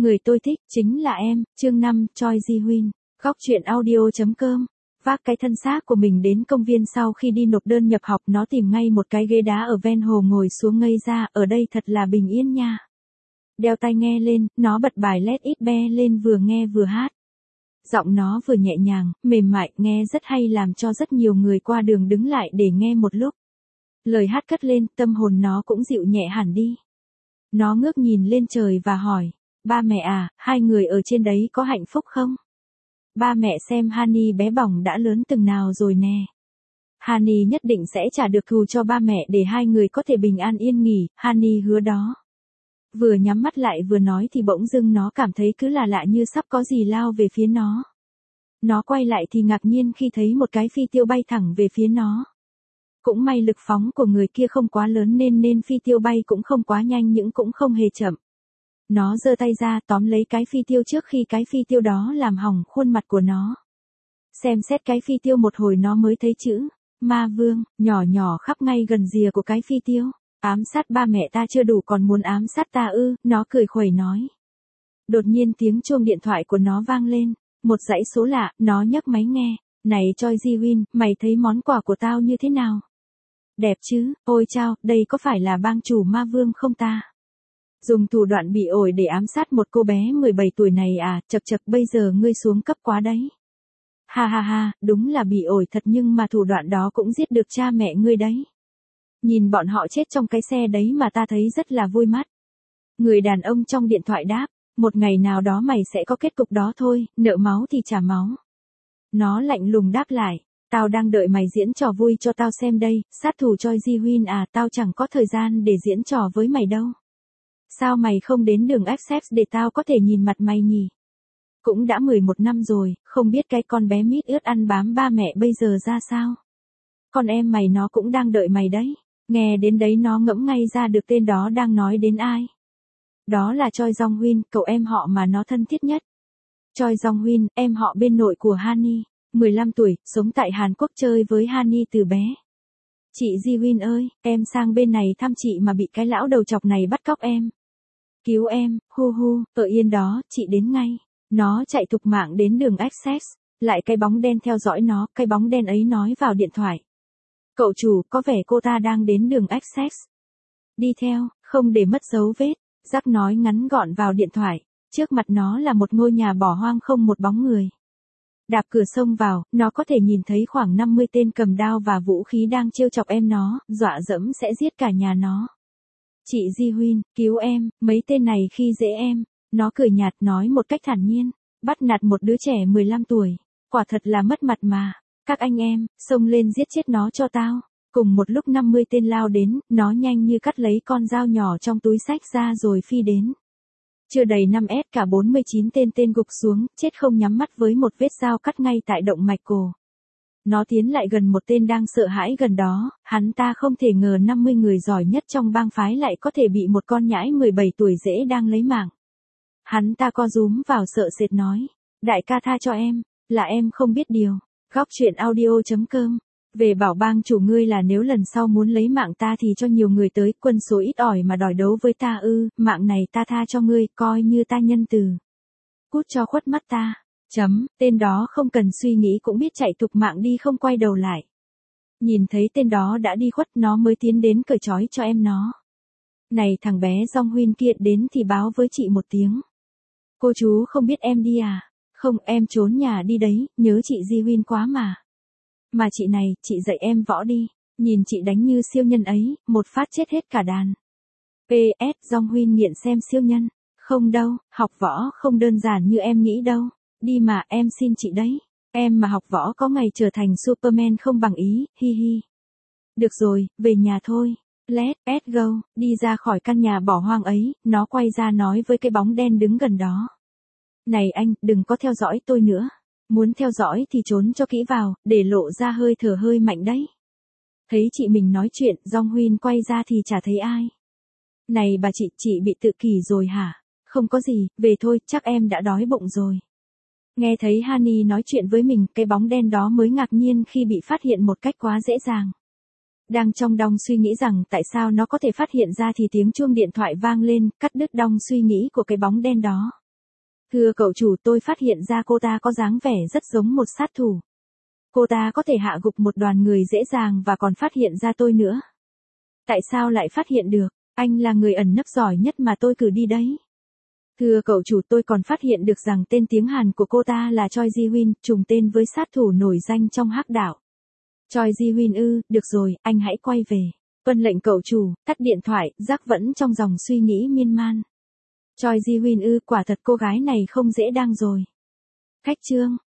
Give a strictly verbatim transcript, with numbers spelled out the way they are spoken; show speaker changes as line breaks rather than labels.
Người tôi thích chính là em, chương năm, Choi Ji-hoon. Góc truyện audio chấm com. Vác cái thân xác của mình đến công viên sau khi đi nộp đơn nhập học, nó tìm ngay một cái ghế đá ở ven hồ ngồi xuống ngây ra, ở đây thật là bình yên nha. Đeo tai nghe lên, nó bật bài Let It Be lên vừa nghe vừa hát. Giọng nó vừa nhẹ nhàng, mềm mại, nghe rất hay làm cho rất nhiều người qua đường đứng lại để nghe một lúc. Lời hát cất lên, tâm hồn nó cũng dịu nhẹ hẳn đi. Nó ngước nhìn lên trời và hỏi, ba mẹ à, hai người ở trên đấy có hạnh phúc không? Ba mẹ xem Honey bé bỏng đã lớn từng nào rồi nè. Honey nhất định sẽ trả được thù cho ba mẹ để hai người có thể bình an yên nghỉ, Honey hứa đó. Vừa nhắm mắt lại vừa nói thì bỗng dưng nó cảm thấy cứ là lạ như sắp có gì lao về phía nó. Nó quay lại thì ngạc nhiên khi thấy một cái phi tiêu bay thẳng về phía nó. Cũng may lực phóng của người kia không quá lớn nên nên phi tiêu bay cũng không quá nhanh nhưng cũng không hề chậm. Nó giơ tay ra tóm lấy cái phi tiêu trước khi cái phi tiêu đó làm hỏng khuôn mặt của nó. Xem xét cái phi tiêu một hồi nó mới thấy chữ Ma Vương nhỏ nhỏ khắp ngay gần rìa của cái phi tiêu. Ám sát ba mẹ ta chưa đủ còn muốn ám sát ta ư? Nó cười khuẩy nói. Đột nhiên tiếng chuông điện thoại của nó vang lên, một dãy số lạ. Nó nhấc máy nghe. Này Choi Ji-hoon, mày thấy món quà của tao như thế nào? Đẹp chứ? Ôi chao, đây có phải là bang chủ Ma Vương không ta? Dùng thủ đoạn bị ổi để ám sát một cô bé mười bảy tuổi này à? Chật chật, bây giờ ngươi xuống cấp quá đấy. Ha ha ha, đúng là bị ổi thật nhưng mà thủ đoạn đó cũng giết được cha mẹ ngươi đấy. Nhìn bọn họ chết trong cái xe đấy mà ta thấy rất là vui mắt. Người đàn ông trong điện thoại đáp, một ngày nào đó mày sẽ có kết cục đó thôi, nợ máu thì trả máu. Nó lạnh lùng đáp lại, tao đang đợi mày diễn trò vui cho tao xem đây, sát thủ Choi Ji-hoon à, tao chẳng có thời gian để diễn trò với mày đâu. Sao mày không đến đường Access để tao có thể nhìn mặt mày nhỉ? Cũng đã mười một năm rồi, không biết cái con bé mít ướt ăn bám ba mẹ bây giờ ra sao? Con em mày nó cũng đang đợi mày đấy. Nghe đến đấy nó ngẫm ngay ra được tên đó đang nói đến ai. Đó là Choi Jong-hoon, cậu em họ mà nó thân thiết nhất. Choi Jong-hoon, em họ bên nội của Honey, mười lăm tuổi, sống tại Hàn Quốc chơi với Honey từ bé. Chị Ji-hoon ơi, em sang bên này thăm chị mà bị cái lão đầu chọc này bắt cóc em. Cứu em, hu hu, ở yên đó, chị đến ngay. Nó chạy thục mạng đến đường Access, lại cái bóng đen theo dõi nó, cái bóng đen ấy nói vào điện thoại. Cậu chủ, có vẻ cô ta đang đến đường Access. Đi theo, không để mất dấu vết, Jack nói ngắn gọn vào điện thoại. Trước mặt nó là một ngôi nhà bỏ hoang không một bóng người. Đạp cửa xông vào, nó có thể nhìn thấy khoảng năm mươi tên cầm đao và vũ khí đang trêu chọc em nó, dọa dẫm sẽ giết cả nhà nó. Chị Ji-hoon, cứu em, mấy tên này khi dễ em. Nó cười nhạt nói một cách thản nhiên, bắt nạt một đứa trẻ mười lăm tuổi, quả thật là mất mặt mà. Các anh em, xông lên giết chết nó cho tao. Cùng một lúc năm mươi tên lao đến, nó nhanh như cắt lấy con dao nhỏ trong túi xách ra rồi phi đến. Chưa đầy năm S cả bốn mươi chín tên tên gục xuống, chết không nhắm mắt với một vết dao cắt ngay tại động mạch cổ. Nó tiến lại gần một tên đang sợ hãi gần đó, hắn ta không thể ngờ năm mươi người giỏi nhất trong bang phái lại có thể bị một con nhãi mười bảy tuổi dễ đang lấy mạng. Hắn ta co rúm vào sợ sệt nói, đại ca tha cho em, là em không biết điều. Góc truyện audio chấm com. Về bảo bang chủ ngươi là nếu lần sau muốn lấy mạng ta thì cho nhiều người tới, quân số ít ỏi mà đòi đấu với ta ư, mạng này ta tha cho ngươi, coi như ta nhân từ. Cút cho khuất mắt ta. Chấm, tên đó không cần suy nghĩ cũng biết chạy thục mạng đi không quay đầu lại. Nhìn thấy tên đó đã đi khuất nó mới tiến đến cởi trói cho em nó. Này thằng bé Jong-hoon kia đến thì báo với chị một tiếng. Cô chú không biết em đi à? Không, em trốn nhà đi đấy, nhớ chị Ji-hoon quá mà. Mà chị này, chị dạy em võ đi, nhìn chị đánh như siêu nhân ấy, một phát chết hết cả đàn. pê ét Jong-hoon nghiện xem siêu nhân. Không đâu, học võ không đơn giản như em nghĩ đâu. Đi mà, em xin chị đấy. Em mà học võ có ngày trở thành Superman không bằng ý, hi hi. Được rồi, về nhà thôi. Let's go. Đi ra khỏi căn nhà bỏ hoang ấy, nó quay ra nói với cái bóng đen đứng gần đó. Này anh, đừng có theo dõi tôi nữa. Muốn theo dõi thì trốn cho kỹ vào, để lộ ra hơi thở hơi mạnh đấy. Thấy chị mình nói chuyện, Jong-hoon quay ra thì chả thấy ai. Này bà chị, chị bị tự kỷ rồi hả? Không có gì, về thôi, chắc em đã đói bụng rồi. Nghe thấy Honey nói chuyện với mình, cái bóng đen đó mới ngạc nhiên khi bị phát hiện một cách quá dễ dàng. Đang trong đong suy nghĩ rằng tại sao nó có thể phát hiện ra thì tiếng chuông điện thoại vang lên, cắt đứt đong suy nghĩ của cái bóng đen đó. Thưa cậu chủ, tôi phát hiện ra cô ta có dáng vẻ rất giống một sát thủ. Cô ta có thể hạ gục một đoàn người dễ dàng và còn phát hiện ra tôi nữa. Tại sao lại phát hiện được? Anh là người ẩn nấp giỏi nhất mà tôi cử đi đấy. Thưa cậu chủ, tôi còn phát hiện được rằng tên tiếng Hàn của cô ta là Choi Ji-hoon, trùng tên với sát thủ nổi danh trong hắc đạo. Choi Ji-hoon ư, được rồi, anh hãy quay về. Vâng lệnh cậu chủ, tắt điện thoại, Jack vẫn trong dòng suy nghĩ miên man. Choi Ji-hoon ư, quả thật cô gái này không dễ đang rồi. Khách trương.